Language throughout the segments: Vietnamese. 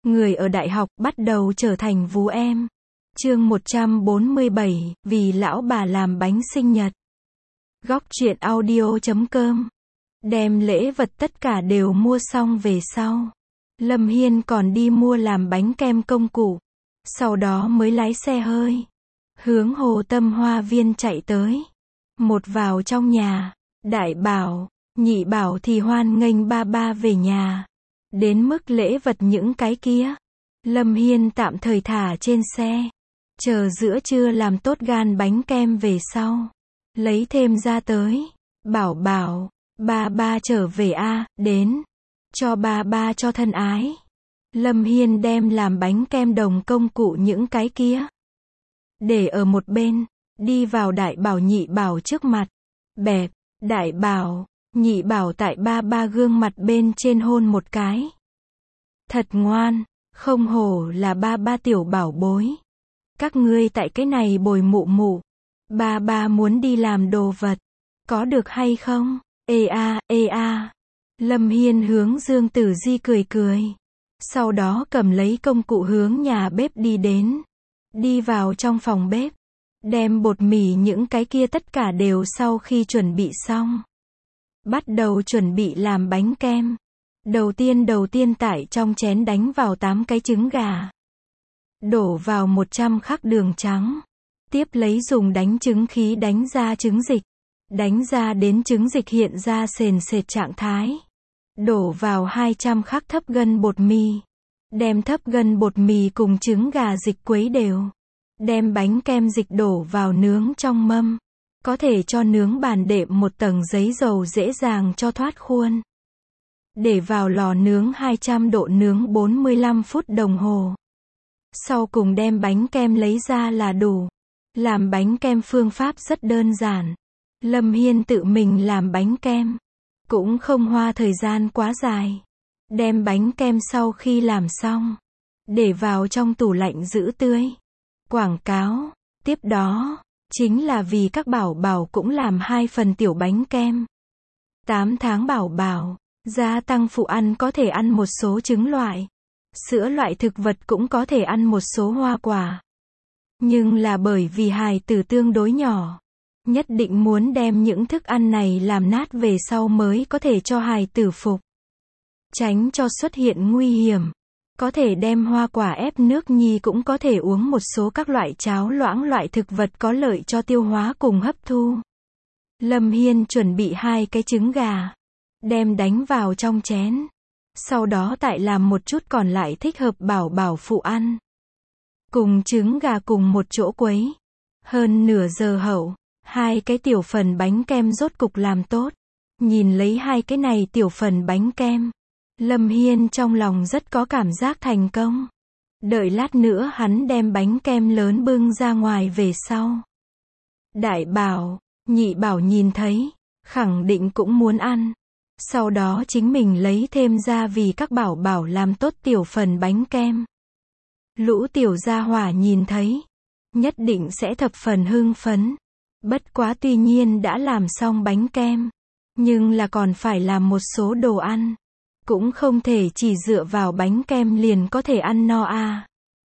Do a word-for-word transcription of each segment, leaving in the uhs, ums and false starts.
Người ở đại học bắt đầu trở thành vú em. Chương một trăm bốn mươi bảy, vì lão bà làm bánh sinh nhật. Góc truyện audio chấm com. Đem lễ vật tất cả đều mua xong về sau. Lâm Hiên còn đi mua làm bánh kem công cụ. Sau đó mới lái xe hơi. Hướng Hồ Tâm Hoa Viên chạy tới. Một vào trong nhà. Đại bảo, nhị bảo thì hoan nghênh ba ba về nhà. Đến mức lễ vật những cái kia. Lâm Hiên tạm thời thả trên xe. Chờ giữa trưa làm tốt gan bánh kem về sau. Lấy thêm ra tới. Bảo bảo, ba ba trở về a, đến. Cho ba ba cho thân ái. Lâm Hiên đem làm bánh kem đồng công cụ những cái kia. Để ở một bên. Đi vào đại bảo nhị bảo trước mặt. Bẹp, đại bảo, nhị bảo tại ba ba gương mặt bên trên hôn một cái. Thật ngoan, không hổ là ba ba tiểu bảo bối. Các ngươi tại cái này bồi mụ mụ. Ba ba muốn đi làm đồ vật. Có được hay không? Ê a, ê a. Lâm Hiên hướng Dương Tử Di cười cười. Sau đó cầm lấy công cụ hướng nhà bếp đi đến. Đi vào trong phòng bếp. Đem bột mì những cái kia tất cả đều sau khi chuẩn bị xong. Bắt đầu chuẩn bị làm bánh kem. Đầu tiên đầu tiên tại trong chén đánh vào tám cái trứng gà. Đổ vào một trăm khắc đường trắng. Tiếp lấy dùng đánh trứng khí đánh ra trứng dịch. Đánh ra đến trứng dịch hiện ra sền sệt trạng thái. Đổ vào hai trăm khắc thấp gân bột mì. Đem thấp gân bột mì cùng trứng gà dịch quấy đều. Đem bánh kem dịch đổ vào nướng trong mâm. Có thể cho nướng bàn đệm một tầng giấy dầu dễ dàng cho thoát khuôn. Để vào lò nướng hai trăm độ nướng bốn mươi lăm phút đồng hồ. Sau cùng đem bánh kem lấy ra là đủ. Làm bánh kem phương pháp rất đơn giản. Lâm Hiên tự mình làm bánh kem. Cũng không hoa thời gian quá dài. Đem bánh kem sau khi làm xong. Để vào trong tủ lạnh giữ tươi. Quảng cáo. Tiếp đó. Chính là vì các bảo bảo cũng làm hai phần tiểu bánh kem. tám tháng bảo bảo. Gia tăng phụ ăn có thể ăn một số trứng loại. Sữa loại thực vật cũng có thể ăn một số hoa quả. Nhưng là bởi vì hài tử tương đối nhỏ. Nhất định muốn đem những thức ăn này làm nát về sau mới có thể cho hài tử phục. Tránh cho xuất hiện nguy hiểm. Có thể đem hoa quả ép nước nhi cũng có thể uống một số các loại cháo loãng loại thực vật có lợi cho tiêu hóa cùng hấp thu. Lâm Hiên chuẩn bị hai cái trứng gà. Đem đánh vào trong chén. Sau đó tại làm một chút còn lại thích hợp bảo bảo phụ ăn. Cùng trứng gà cùng một chỗ quấy. Hơn nửa giờ hậu. Hai cái tiểu phần bánh kem rốt cục làm tốt. Nhìn lấy hai cái này tiểu phần bánh kem. Lâm Hiên trong lòng rất có cảm giác thành công. Đợi lát nữa hắn đem bánh kem lớn bưng ra ngoài về sau. Đại bảo, nhị bảo nhìn thấy. Khẳng định cũng muốn ăn. Sau đó chính mình lấy thêm ra vì các bảo bảo làm tốt tiểu phần bánh kem. Lũ tiểu gia hỏa nhìn thấy. Nhất định sẽ thập phần hưng phấn. Bất quá tuy nhiên đã làm xong bánh kem. Nhưng là còn phải làm một số đồ ăn. Cũng không thể chỉ dựa vào bánh kem liền có thể ăn no à.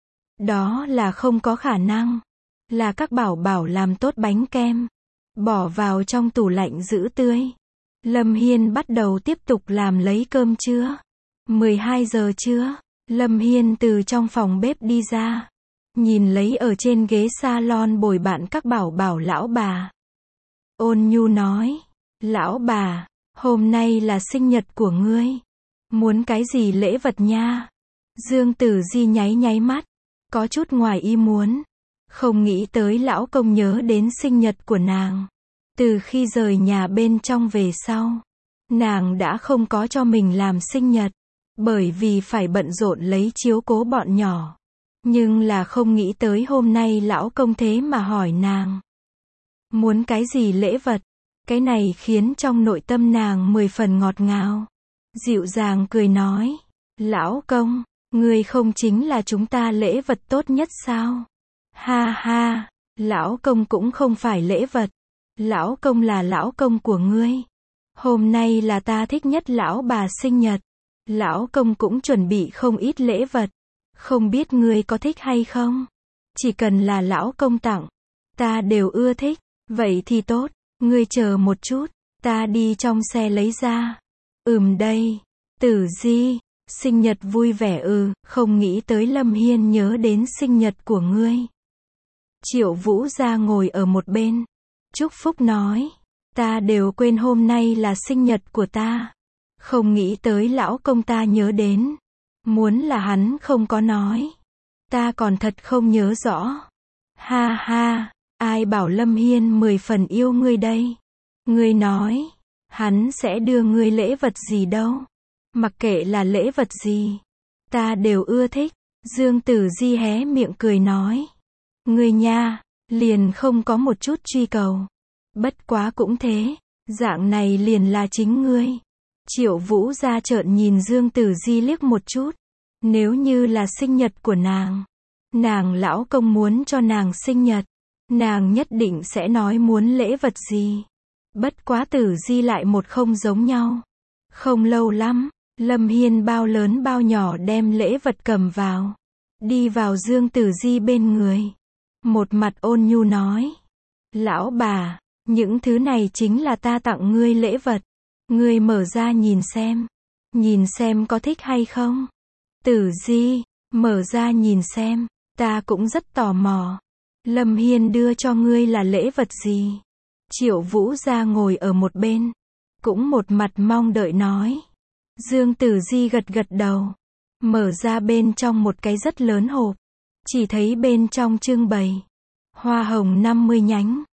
Đó là không có khả năng. Là các bảo bảo làm tốt bánh kem. Bỏ vào trong tủ lạnh giữ tươi. Lâm Hiên bắt đầu tiếp tục làm lấy cơm trưa. mười hai giờ trưa. Lâm Hiên từ trong phòng bếp đi ra. Nhìn lấy ở trên ghế salon bồi bạn các bảo bảo lão bà. Ôn nhu nói. Lão bà, hôm nay là sinh nhật của ngươi. Muốn cái gì lễ vật nha? Dương Tử Di nháy nháy mắt. Có chút ngoài ý muốn. Không nghĩ tới lão công nhớ đến sinh nhật của nàng. Từ khi rời nhà bên trong về sau. Nàng đã không có cho mình làm sinh nhật. Bởi vì phải bận rộn lấy chiếu cố bọn nhỏ. Nhưng là không nghĩ tới hôm nay lão công thế mà hỏi nàng. Muốn cái gì lễ vật? Cái này khiến trong nội tâm nàng mười phần ngọt ngào. Dịu dàng cười nói. Lão công, ngươi không chính là chúng ta lễ vật tốt nhất sao? Ha ha, lão công cũng không phải lễ vật. Lão công là lão công của ngươi. Hôm nay là ta thích nhất lão bà sinh nhật. Lão công cũng chuẩn bị không ít lễ vật. Không biết ngươi có thích hay không? Chỉ cần là lão công tặng, ta đều ưa thích. Vậy thì tốt, ngươi chờ một chút, ta đi trong xe lấy ra. Ừm đây, Tử Di, sinh nhật vui vẻ ư, không nghĩ tới Lâm Hiên nhớ đến sinh nhật của ngươi. Triệu Vũ Gia ngồi ở một bên, chúc phúc nói, ta đều quên hôm nay là sinh nhật của ta. Không nghĩ tới lão công ta nhớ đến. Muốn là hắn không có nói, ta còn thật không nhớ rõ. Ha ha, ai bảo Lâm Hiên mười phần yêu ngươi đây. Ngươi nói, hắn sẽ đưa ngươi lễ vật gì đâu. Mặc kệ là lễ vật gì, ta đều ưa thích. Dương Tử Di hé miệng cười nói. Ngươi nha, liền không có một chút truy cầu. Bất quá cũng thế, dạng này liền là chính ngươi. Triệu Vũ Gia trợn nhìn Dương Tử Di liếc một chút. Nếu như là sinh nhật của nàng, nàng lão công muốn cho nàng sinh nhật, nàng nhất định sẽ nói muốn lễ vật gì. Bất quá Tử Di lại một không giống nhau. Không lâu lắm, Lâm Hiên bao lớn bao nhỏ đem lễ vật cầm vào. Đi vào Dương Tử Di bên người. Một mặt ôn nhu nói. Lão bà, những thứ này chính là ta tặng ngươi lễ vật. Ngươi mở ra nhìn xem. Nhìn xem có thích hay không. Tử Di, mở ra nhìn xem. Ta cũng rất tò mò. Lâm Hiên đưa cho ngươi là lễ vật gì? Triệu Vũ Gia ngồi ở một bên. Cũng một mặt mong đợi nói. Dương Tử Di gật gật đầu. Mở ra bên trong một cái rất lớn hộp. Chỉ thấy bên trong trưng bày. Hoa hồng năm mươi nhánh.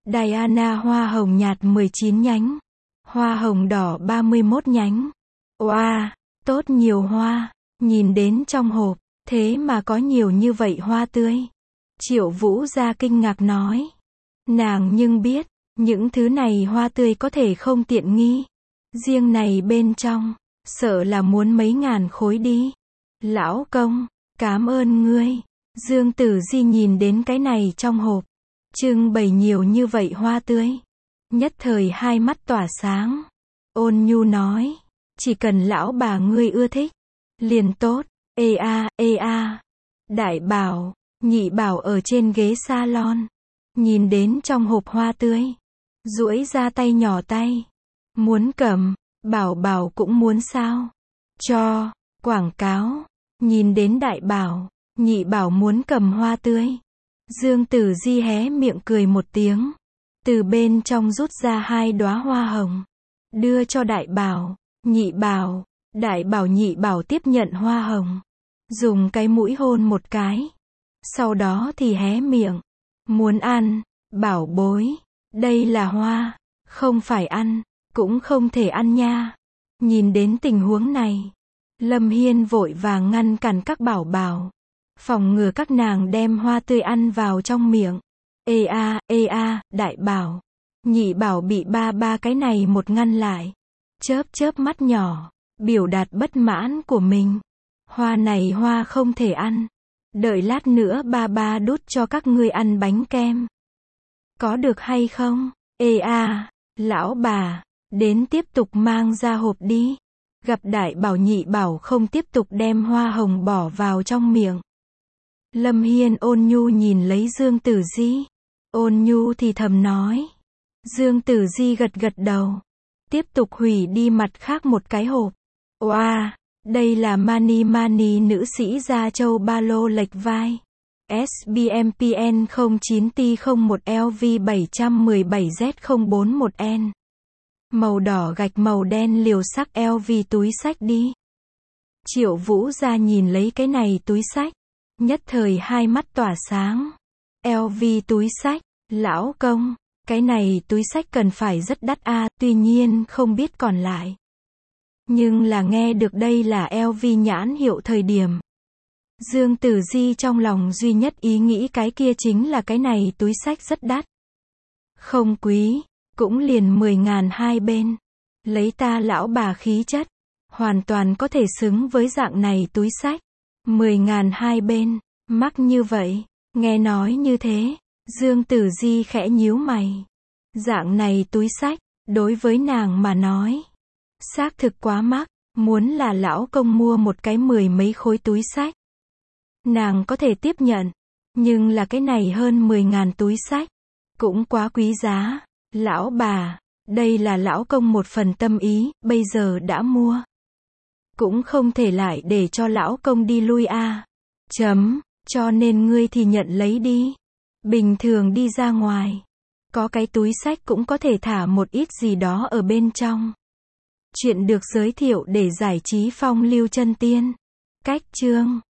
Diana hoa hồng nhạt mười chín nhánh. Hoa hồng đỏ ba mươi mốt nhánh. Oa, wow, tốt nhiều hoa. Nhìn đến trong hộp, thế mà có nhiều như vậy hoa tươi. Triệu Vũ Gia kinh ngạc nói. Nàng nhưng biết, những thứ này hoa tươi có thể không tiện nghi. Riêng này bên trong, sợ là muốn mấy ngàn khối đi. Lão công, cảm ơn ngươi. Dương Tử Di nhìn đến cái này trong hộp. Trưng bày nhiều như vậy hoa tươi. Nhất thời hai mắt tỏa sáng. Ôn nhu nói. Chỉ cần lão bà ngươi ưa thích. Liền tốt. Ê a, ê a. Đại bảo, nhị bảo ở trên ghế salon. Nhìn đến trong hộp hoa tươi. Duỗi ra tay nhỏ tay. Muốn cầm, bảo bảo cũng muốn sao. Cho, quảng cáo. Nhìn đến đại bảo, nhị bảo muốn cầm hoa tươi. Dương Tử Di hé miệng cười một tiếng. Từ bên trong rút ra hai đóa hoa hồng. Đưa cho đại bảo, nhị bảo. Đại bảo nhị bảo tiếp nhận hoa hồng. Dùng cái mũi hôn một cái. Sau đó thì hé miệng. Muốn ăn, bảo bối. Đây là hoa. Không phải ăn, cũng không thể ăn nha. Nhìn đến tình huống này. Lâm Hiên vội vàng ngăn cản các bảo bảo. Phòng ngừa các nàng đem hoa tươi ăn vào trong miệng. Ê a, ê a, đại bảo. Nhị bảo bị ba ba cái này một ngăn lại. Chớp chớp mắt nhỏ. Biểu đạt bất mãn của mình. Hoa này hoa không thể ăn. Đợi lát nữa ba ba đút cho các ngươi ăn bánh kem. Có được hay không? Ê a, lão bà, đến tiếp tục mang ra hộp đi. Gặp đại bảo nhị bảo không tiếp tục đem hoa hồng bỏ vào trong miệng. Lâm Hiên ôn nhu nhìn lấy Dương Tử Di. Ôn nhu thì thầm nói. Dương Tử Di gật gật đầu. Tiếp tục hủy đi mặt khác một cái hộp. Oa, wow, đây là Mani Mani nữ sĩ da trâu ba lô lệch vai. S B M P N không chín T không một L V bảy một bảy Z không bốn một N. Màu đỏ gạch màu đen liều sắc L V túi xách đi. Triệu Vũ Gia nhìn lấy cái này túi xách. Nhất thời hai mắt tỏa sáng. L V túi xách, lão công, cái này túi xách cần phải rất đắt a, à, tuy nhiên không biết còn lại. Nhưng là nghe được đây là L V nhãn hiệu thời điểm. Dương Tử Di trong lòng duy nhất ý nghĩ cái kia chính là cái này túi xách rất đắt. Không quý, cũng liền mười ngàn hai bên. Lấy ta lão bà khí chất, hoàn toàn có thể xứng với dạng này túi xách. mười ngàn hai bên, mắc như vậy, nghe nói như thế, Dương Tử Di khẽ nhíu mày. Dạng này túi xách, đối với nàng mà nói, xác thực quá mắc, muốn là lão công mua một cái mười mấy khối túi xách. nàng có thể tiếp nhận. Nhưng là cái này hơn mười ngàn túi xách. Cũng quá quý giá. Lão bà, đây là lão công một phần tâm ý, bây giờ đã mua. Cũng không thể lại để cho lão công đi lui a. À. Chấm, cho nên ngươi thì nhận lấy đi. Bình thường đi ra ngoài. Có cái túi xách cũng có thể thả một ít gì đó ở bên trong. Chuyện được giới thiệu để giải trí phong lưu chân tiên. Cách chương